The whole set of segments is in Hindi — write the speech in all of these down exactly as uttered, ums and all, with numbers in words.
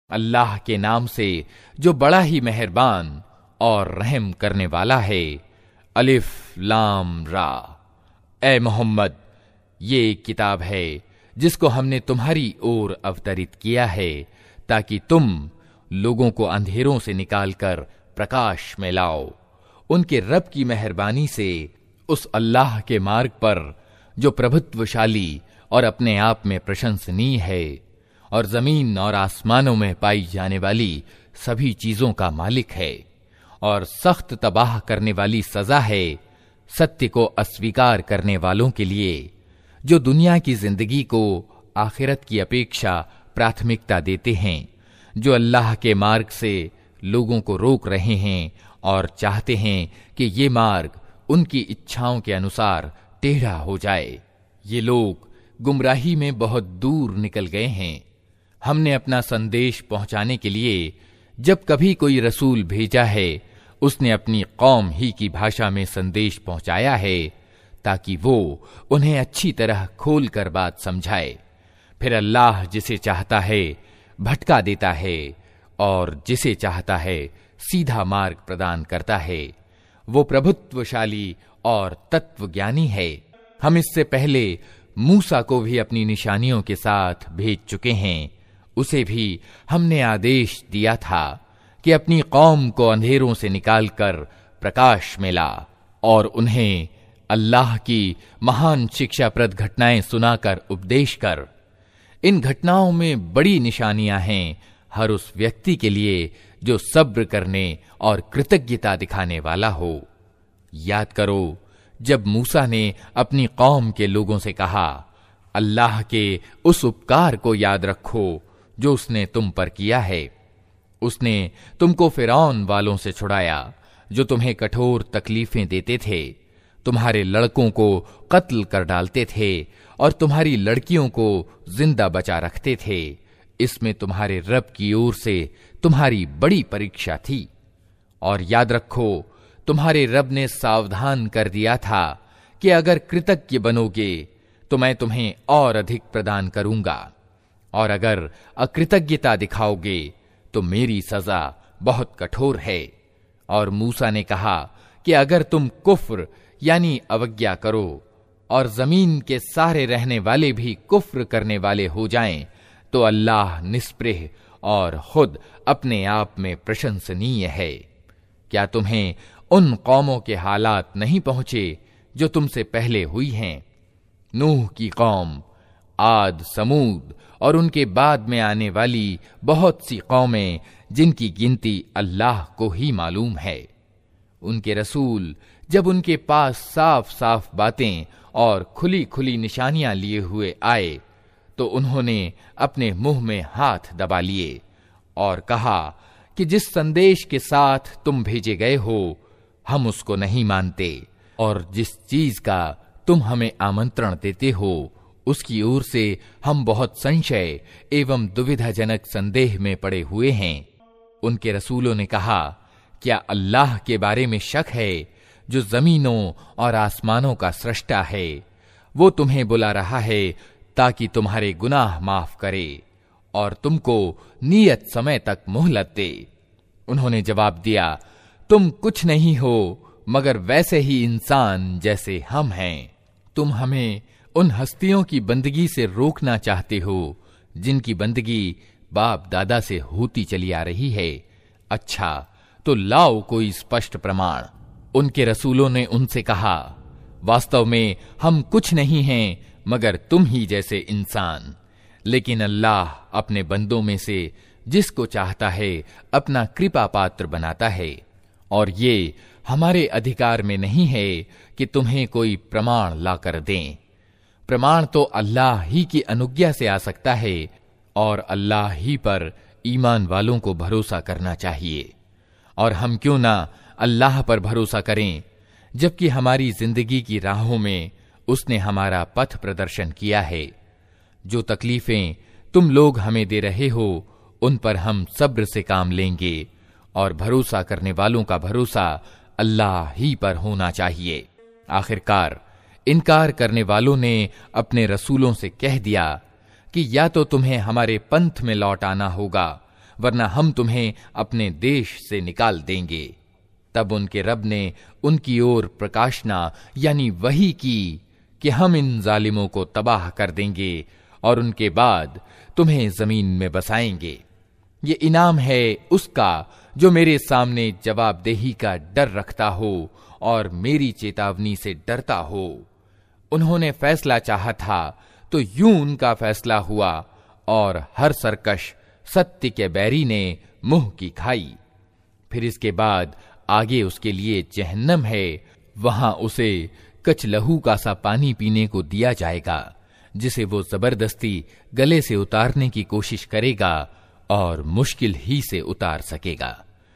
अल्लाह के नाम से जो बड़ा ही मेहरबान और रहम करने वाला है। अलिफ लाम रा। ए मोहम्मद, ये एक किताब है जिसको हमने तुम्हारी ओर अवतरित किया है ताकि तुम लोगों को अंधेरों से निकालकर प्रकाश में लाओ, उनके रब की मेहरबानी से उस अल्लाह के मार्ग पर जो प्रभुत्वशाली और अपने आप में प्रशंसनीय है और जमीन और आसमानों में पाई जाने वाली सभी चीजों का मालिक है, और सख्त तबाह करने वाली सजा है सत्य को अस्वीकार करने वालों के लिए, जो दुनिया की जिंदगी को आखिरत की अपेक्षा प्राथमिकता देते हैं, जो अल्लाह के मार्ग से लोगों को रोक रहे हैं और चाहते हैं कि ये मार्ग उनकी इच्छाओं के अनुसार टेढ़ा हो जाए। ये लोग गुमराही में बहुत दूर निकल गए हैं। हमने अपना संदेश पहुंचाने के लिए जब कभी कोई रसूल भेजा है, उसने अपनी कौम ही की भाषा में संदेश पहुंचाया है ताकि वो उन्हें अच्छी तरह खोल कर बात समझाए। फिर अल्लाह जिसे चाहता है भटका देता है और जिसे चाहता है सीधा मार्ग प्रदान करता है। वो प्रभुत्वशाली और तत्वज्ञानी है। हम इससे पहले मूसा को भी अपनी निशानियों के साथ भेज चुके हैं। उसे भी हमने आदेश दिया था कि अपनी कौम को अंधेरों से निकालकर प्रकाश में ला और उन्हें अल्लाह की महान शिक्षाप्रद घटनाएं सुनाकर उपदेश कर। इन घटनाओं में बड़ी निशानियां हैं हर उस व्यक्ति के लिए जो सब्र करने और कृतज्ञता दिखाने वाला हो। याद करो जब मूसा ने अपनी कौम के लोगों से कहा, अल्लाह के उस उपकार को याद रखो जो उसने तुम पर किया है। उसने तुमको फिरौन वालों से छुड़ाया जो तुम्हें कठोर तकलीफें देते थे, तुम्हारे लड़कों को कत्ल कर डालते थे और तुम्हारी लड़कियों को जिंदा बचा रखते थे। इसमें तुम्हारे रब की ओर से तुम्हारी बड़ी परीक्षा थी। और याद रखो तुम्हारे रब ने सावधान कर दिया था कि अगर कृतज्ञ बनोगे तो मैं तुम्हें और अधिक प्रदान करूंगा, और अगर अकृतज्ञता दिखाओगे तो मेरी सजा बहुत कठोर है। और मूसा ने कहा कि अगर तुम कुफ्र यानी अवज्ञा करो और जमीन के सारे रहने वाले भी कुफ्र करने वाले हो जाएं, तो अल्लाह निस्पृह और खुद अपने आप में प्रशंसनीय है। क्या तुम्हें उन कौमों के हालात नहीं पहुंचे जो तुमसे पहले हुई हैं? नूह की कौम, आद, समूद और उनके बाद में आने वाली बहुत सी कौमें जिनकी गिनती अल्लाह को ही मालूम है। उनके रसूल जब उनके पास साफ साफ बातें और खुली खुली निशानियां लिए हुए आए तो उन्होंने अपने मुंह में हाथ दबा लिए और कहा कि जिस संदेश के साथ तुम भेजे गए हो हम उसको नहीं मानते, और जिस चीज का तुम हमें आमंत्रण देते हो उसकी ओर से हम बहुत संशय एवं दुविधाजनक संदेह में पड़े हुए हैं। उनके रसूलों ने कहा, क्या अल्लाह के बारे में शक है जो जमीनों और आसमानों का सृष्टा है? वो तुम्हें बुला रहा है ताकि तुम्हारे गुनाह माफ करे और तुमको नियत समय तक मोहलत दे। उन्होंने जवाब दिया, तुम कुछ नहीं हो मगर वैसे ही इंसान जैसे हम हैं। तुम हमें उन हस्तियों की बंदगी से रोकना चाहते हो जिनकी बंदगी बाप दादा से होती चली आ रही है। अच्छा, तो लाओ कोई स्पष्ट प्रमाण। उनके रसूलों ने उनसे कहा, वास्तव में हम कुछ नहीं हैं मगर तुम ही जैसे इंसान, लेकिन अल्लाह अपने बंदों में से जिसको चाहता है अपना कृपा पात्र बनाता है, और ये हमारे अधिकार में नहीं है कि तुम्हें कोई प्रमाण लाकर दें। प्रमाण तो अल्लाह ही की अनुज्ञा से आ सकता है और अल्लाह ही पर ईमान वालों को भरोसा करना चाहिए। और हम क्यों ना अल्लाह पर भरोसा करें जबकि हमारी जिंदगी की राहों में उसने हमारा पथ प्रदर्शन किया है। जो तकलीफें तुम लोग हमें दे रहे हो उन पर हम सब्र से काम लेंगे, और भरोसा करने वालों का भरोसा अल्लाह ही पर होना चाहिए। आखिरकार इनकार करने वालों ने अपने रसूलों से कह दिया कि या तो तुम्हें हमारे पंथ में लौट आना होगा वरना हम तुम्हें अपने देश से निकाल देंगे। तब उनके रब ने उनकी ओर प्रकाशना यानी वही की कि हम इन जालिमों को तबाह कर देंगे और उनके बाद तुम्हें जमीन में बसाएंगे। ये इनाम है उसका जो मेरे सामने जवाबदेही का डर रखता हो और मेरी चेतावनी से डरता हो। उन्होंने फैसला चाहा था तो यूं उनका फैसला हुआ और हर सरकश सत्य के बैरी ने मुंह की खाई। फिर इसके बाद आगे उसके लिए जहन्नम है, वहां उसे कचलहू का सा पानी पीने को दिया जाएगा जिसे वो जबरदस्ती गले से उतारने की कोशिश करेगा और मुश्किल ही से उतार सकेगा।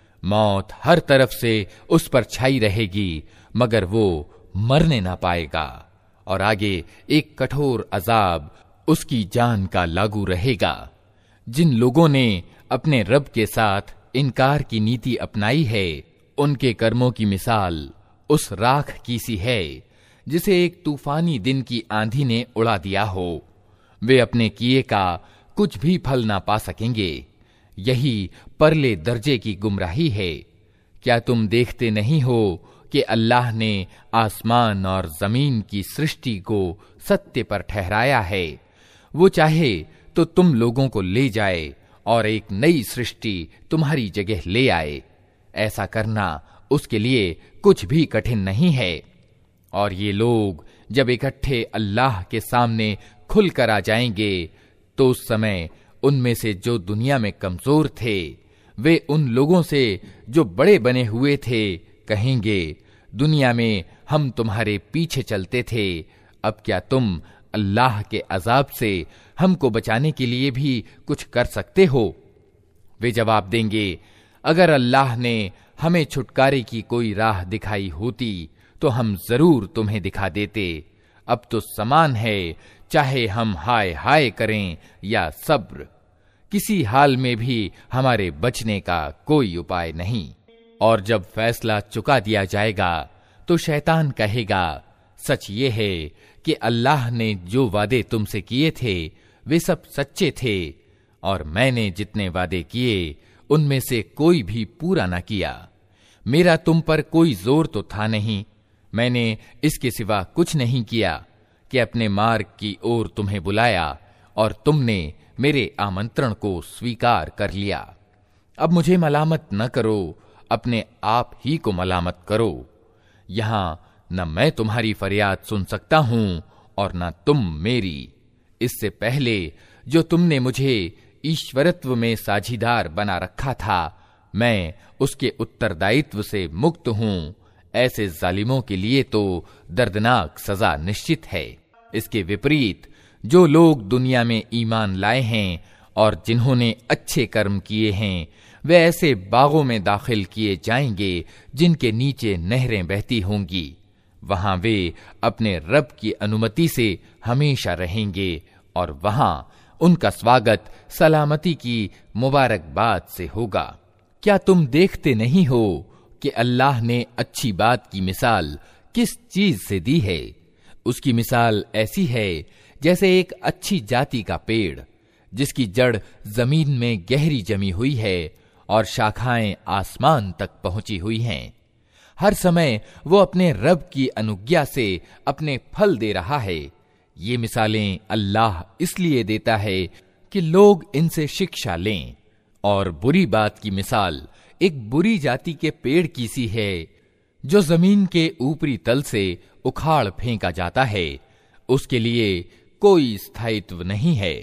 मौत हर तरफ से उस पर छाई रहेगी मगर वो मरने ना पाएगा और आगे एक कठोर अजाब उसकी जान का लागू रहेगा। जिन लोगों ने अपने रब के साथ इनकार की नीति अपनाई है उनके कर्मों की मिसाल उस राख की सी है जिसे एक तूफानी दिन की आंधी ने उड़ा दिया हो। वे अपने किए का कुछ भी फल ना पा सकेंगे। यही परले दर्जे की गुमराही है। क्या तुम देखते नहीं हो कि अल्लाह ने आसमान और जमीन की सृष्टि को सत्य पर ठहराया है? वो चाहे तो तुम लोगों को ले जाए और एक नई सृष्टि तुम्हारी जगह ले आए। ऐसा करना उसके लिए कुछ भी कठिन नहीं है। और ये लोग जब इकट्ठे अल्लाह के सामने खुलकर आ जाएंगे तो उस समय उनमें से जो दुनिया में कमजोर थे वे उन लोगों से जो बड़े बने हुए थे कहेंगे, दुनिया में हम तुम्हारे पीछे चलते थे, अब क्या तुम अल्लाह के अजाब से हमको बचाने के लिए भी कुछ कर सकते हो? वे जवाब देंगे, अगर अल्लाह ने हमें छुटकारे की कोई राह दिखाई होती तो हम जरूर तुम्हें दिखा देते। अब तो समान है, चाहे हम हाय हाय करें या सब्र, किसी हाल में भी हमारे बचने का कोई उपाय नहीं। और जब फैसला चुका दिया जाएगा तो शैतान कहेगा, सच ये है कि अल्लाह ने जो वादे तुमसे किए थे वे सब सच्चे थे और मैंने जितने वादे किए उनमें से कोई भी पूरा न किया। मेरा तुम पर कोई जोर तो था नहीं, मैंने इसके सिवा कुछ नहीं किया कि अपने मार्ग की ओर तुम्हें बुलाया और तुमने मेरे आमंत्रण को स्वीकार कर लिया। अब मुझे मलामत न करो, अपने आप ही को मलामत करो। यहां न मैं तुम्हारी फरियाद सुन सकता हूं और न तुम मेरी। इससे पहले जो तुमने मुझे ईश्वरत्व में साझीदार बना रखा था, मैं उसके उत्तरदायित्व से मुक्त हूं। ऐसे जालिमों के लिए तो दर्दनाक सजा निश्चित है। इसके विपरीत जो लोग दुनिया में ईमान लाए हैं और जिन्होंने अच्छे कर्म किए हैं वे ऐसे बागों में दाखिल किए जाएंगे जिनके नीचे नहरें बहती होंगी। वहां वे अपने रब की अनुमति से हमेशा रहेंगे और वहां उनका स्वागत सलामती की मुबारकबाद से होगा। क्या तुम देखते नहीं हो कि अल्लाह ने अच्छी बात की मिसाल किस चीज से दी है? उसकी मिसाल ऐसी है जैसे एक अच्छी जाति का पेड़ जिसकी जड़ जमीन में गहरी जमी हुई है और शाखाएं आसमान तक पहुंची हुई हैं। हर समय वो अपने रब की अनुज्ञा से अपने फल दे रहा है। ये मिसालें अल्लाह इसलिए देता है कि लोग इनसे शिक्षा लें। और बुरी बात की मिसाल एक बुरी जाति के पेड़ की सी है जो जमीन के ऊपरी तल से उखाड़ फेंका जाता है। उसके लिए कोई स्थायित्व नहीं है।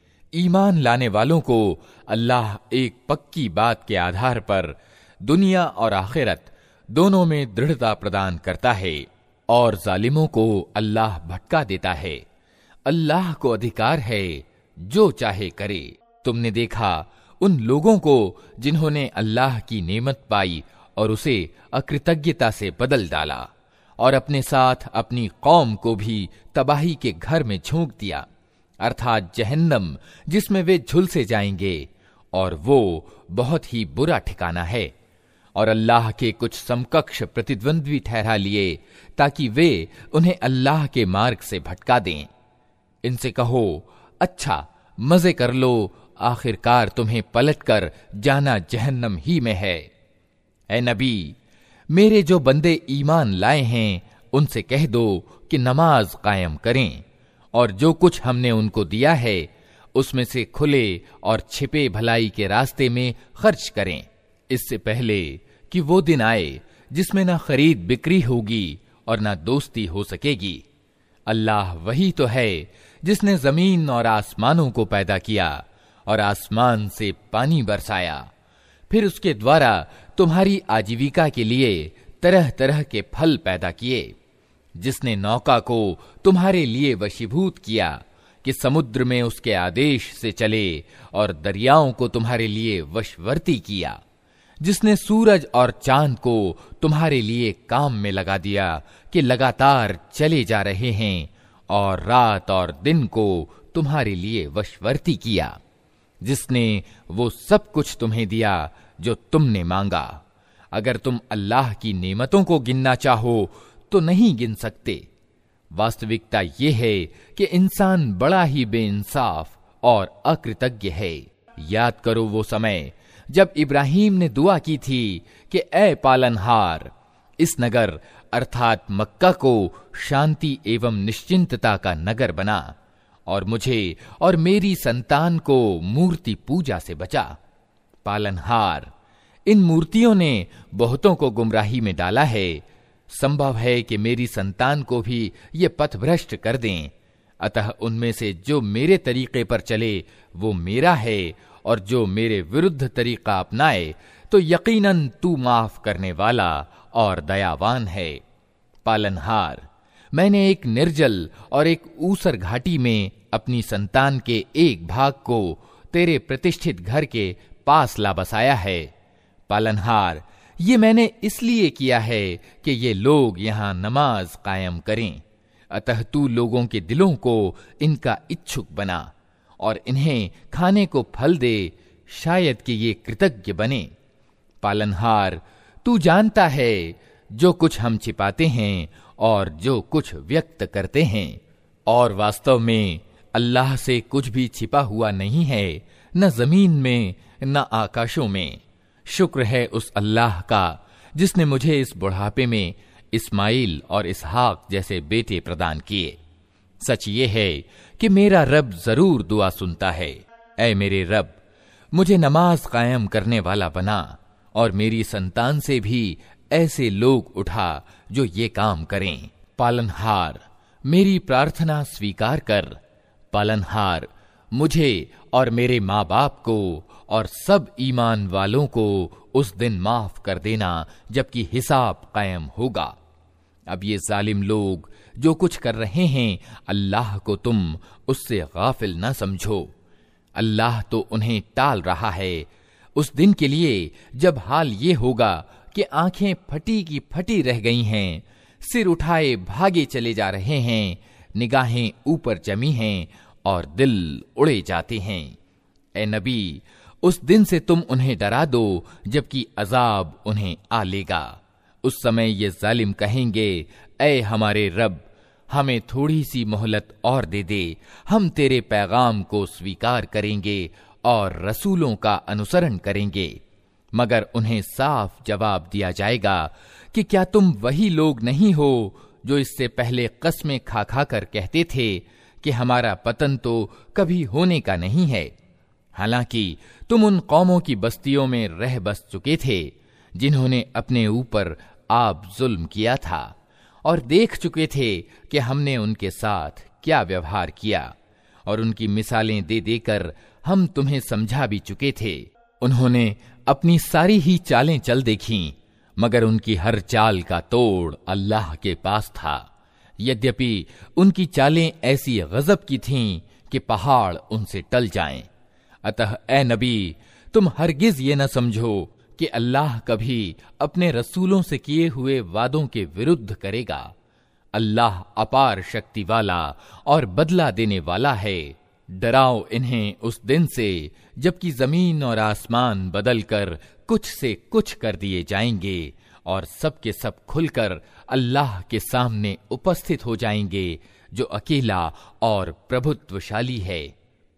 ईमान लाने वालों को अल्लाह एक पक्की बात के आधार पर दुनिया और आखिरत दोनों में दृढ़ता प्रदान करता है और जालिमों को अल्लाह भटका देता है। अल्लाह को अधिकार है जो चाहे करे। तुमने देखा उन लोगों को जिन्होंने अल्लाह की नेमत पाई और उसे अकृतज्ञता से बदल डाला और अपने साथ अपनी कौम को भी तबाही के घर में झोंक दिया, अर्थात जहन्नम, जिसमें वे झुलसे जाएंगे और वो बहुत ही बुरा ठिकाना है। और अल्लाह के कुछ समकक्ष प्रतिद्वंद्वी ठहरा लिए ताकि वे उन्हें अल्लाह के मार्ग से भटका दें। इनसे कहो, अच्छा मजे कर लो, आखिरकार तुम्हें पलटकर जाना जहन्नम ही में है। ए नबी, मेरे जो बंदे ईमान लाए हैं उनसे कह दो कि नमाज कायम करें और जो कुछ हमने उनको दिया है उसमें से खुले और छिपे भलाई के रास्ते में खर्च करें, इससे पहले कि वो दिन आए जिसमें ना खरीद बिक्री होगी और ना दोस्ती हो सकेगी। अल्लाह वही तो है जिसने जमीन और आसमानों को पैदा किया और आसमान से पानी बरसाया, फिर उसके द्वारा तुम्हारी आजीविका के लिए तरह तरह के फल पैदा किए, जिसने नौका को तुम्हारे लिए वशीभूत किया कि समुद्र में उसके आदेश से चले और दरियाओं को तुम्हारे लिए वशवर्ती किया, जिसने सूरज और चांद को तुम्हारे लिए काम में लगा दिया कि लगातार चले जा रहे हैं, और रात और दिन को तुम्हारे लिए वशवर्ती किया, जिसने वो सब कुछ तुम्हें दिया जो तुमने मांगा। अगर तुम अल्लाह की नेमतों को गिनना चाहो तो नहीं गिन सकते। वास्तविकता ये है कि इंसान बड़ा ही बेइंसाफ और अकृतज्ञ है। याद करो वो समय जब इब्राहिम ने दुआ की थी कि ए पालनहार, इस नगर अर्थात मक्का को शांति एवं निश्चिंतता का नगर बना और मुझे और मेरी संतान को मूर्ति पूजा से बचा। पालनहार, इन मूर्तियों ने बहुतों को गुमराही में डाला है। संभव है कि मेरी संतान को भी ये पथभ्रष्ट कर दें। अतः उनमें से जो मेरे तरीके पर चले वो मेरा है, और जो मेरे विरुद्ध तरीका अपनाए तो यकीनन तू माफ करने वाला और दयावान है। पालनहार, मैंने एक निर्जल और एक ऊसर घाटी में अपनी संतान के एक भाग को तेरे प्रतिष्ठित घर के पास ला बसाया है। पालनहार, ये मैंने इसलिए किया है कि ये लोग यहाँ नमाज कायम करें। अतः तू लोगों के दिलों को इनका इच्छुक बना और इन्हें खाने को फल दे, शायद कि ये कृतज्ञ बने। पालनहार, तू जानता है जो कुछ हम छिपाते हैं और जो कुछ व्यक्त करते हैं, और वास्तव में अल्लाह से कुछ भी छिपा हुआ नहीं है, न जमीन में न आकाशों में। शुक्र है उस अल्लाह का जिसने मुझे इस बुढ़ापे में इस्माइल और इसहाक जैसे बेटे प्रदान किए। सच ये है कि मेरा रब जरूर दुआ सुनता है। ऐ मेरे रब, मुझे नमाज कायम करने वाला बना और मेरी संतान से भी ऐसे लोग उठा जो ये काम करें। पालनहार, मेरी प्रार्थना स्वीकार कर। पालनहार, मुझे और मेरे माँ बाप को और सब ईमान वालों को उस दिन माफ कर देना जबकि हिसाब कायम होगा। अब ये जालिम लोग जो कुछ कर रहे हैं, अल्लाह को तुम उससे गाफिल न समझो। अल्लाह तो उन्हें टाल रहा है उस दिन के लिए जब हाल ये होगा कि आंखें फटी की फटी रह गई हैं, सिर उठाए भागे चले जा रहे हैं, निगाहें ऊपर जमी हैं और दिल उड़े जाते हैं। ए नबी, उस दिन से तुम उन्हें डरा दो जबकि अजाब उन्हें आ लेगा। उस समय ये जालिम कहेंगे, ऐ हमारे रब, हमें थोड़ी सी मोहलत और दे दे, हम तेरे पैगाम को स्वीकार करेंगे और रसूलों का अनुसरण करेंगे। मगर उन्हें साफ जवाब दिया जाएगा कि क्या तुम वही लोग नहीं हो जो इससे पहले कस्में खा खा कर कहते थे कि हमारा पतन तो कभी होने का नहीं है। हालांकि तुम उन कौमों की बस्तियों में रह बस चुके थे जिन्होंने अपने ऊपर आप जुल्म किया था, और देख चुके थे कि हमने उनके साथ क्या व्यवहार किया, और उनकी मिसालें दे देकर हम तुम्हें समझा भी चुके थे। उन्होंने अपनी सारी ही चालें चल देखीं, मगर उनकी हर चाल का तोड़ अल्लाह के पास था। यद्यपि उनकी चालें ऐसी गजब की थीं कि पहाड़ उनसे टल जाएं। अतः ए नबी, तुम हरगिज ये न समझो कि अल्लाह कभी अपने रसूलों से किए हुए वादों के विरुद्ध करेगा। अल्लाह अपार शक्ति वाला और बदला देने वाला है। डराओ इन्हें उस दिन से जबकि जमीन और आसमान बदलकर कुछ से कुछ कर दिए जाएंगे और सब के सब खुलकर अल्लाह के सामने उपस्थित हो जाएंगे जो अकेला और प्रभुत्वशाली है।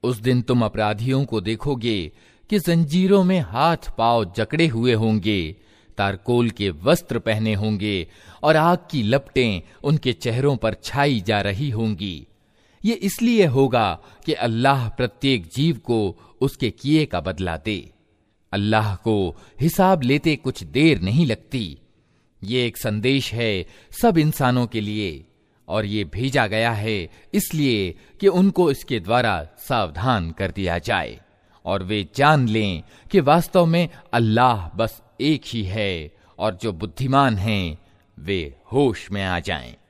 उस दिन तुम अपराधियों को देखोगे कि जंजीरों में हाथ पांव जकड़े हुए होंगे, तारकोल के वस्त्र पहने होंगे और आग की लपटें उनके चेहरों पर छाई जा रही होंगी। ये इसलिए होगा कि अल्लाह प्रत्येक जीव को उसके किए का बदला दे। अल्लाह को हिसाब लेते कुछ देर नहीं लगती। ये एक संदेश है सब इंसानों के लिए, और ये भेजा गया है इसलिए कि उनको इसके द्वारा सावधान कर दिया जाए और वे जान लें कि वास्तव में अल्लाह बस एक ही है, और जो बुद्धिमान हैं वे होश में आ जाएं।